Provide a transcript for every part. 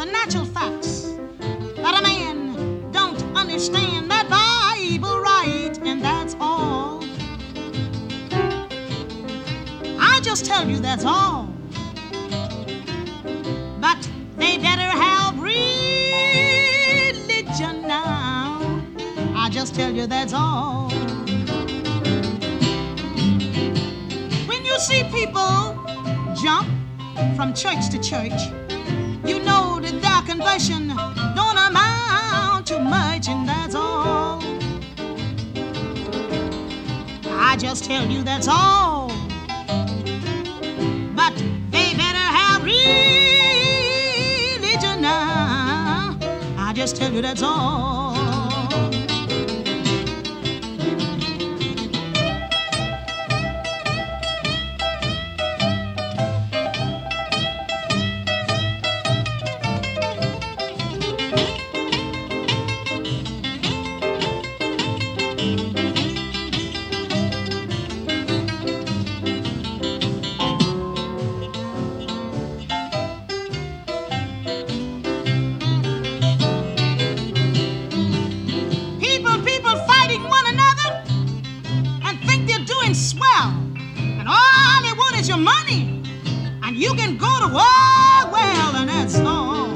the natural facts that a man don't understand that Bible right, and that's all. I just tell you that's all. But they better have religion now. I just tell you that's all. When you see people jump from church to church, you know that their conversion don't amount to much, and that's all. I just tell you that's all. But they better have religion now. I just tell you that's all. Swell, and all they want is your money, and you can go to war, well, and that's all.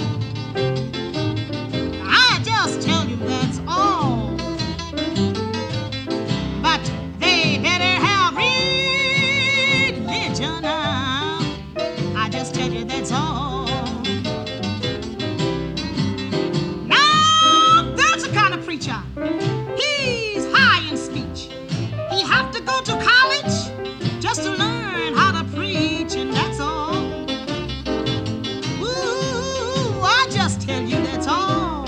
I just tell you that's all. But they better have religion now. I just tell you that's all. Now that's the kind of preacher. He's high in speech. He have to go to college just to learn how to preach, and that's all. Ooh, I just tell you that's all.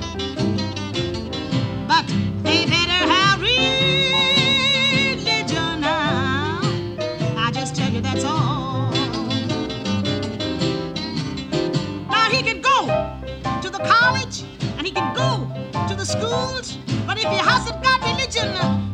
But they better have religion now. I just tell you that's all. Now he can go to the college and he can go to the schools, but if he hasn't got religion,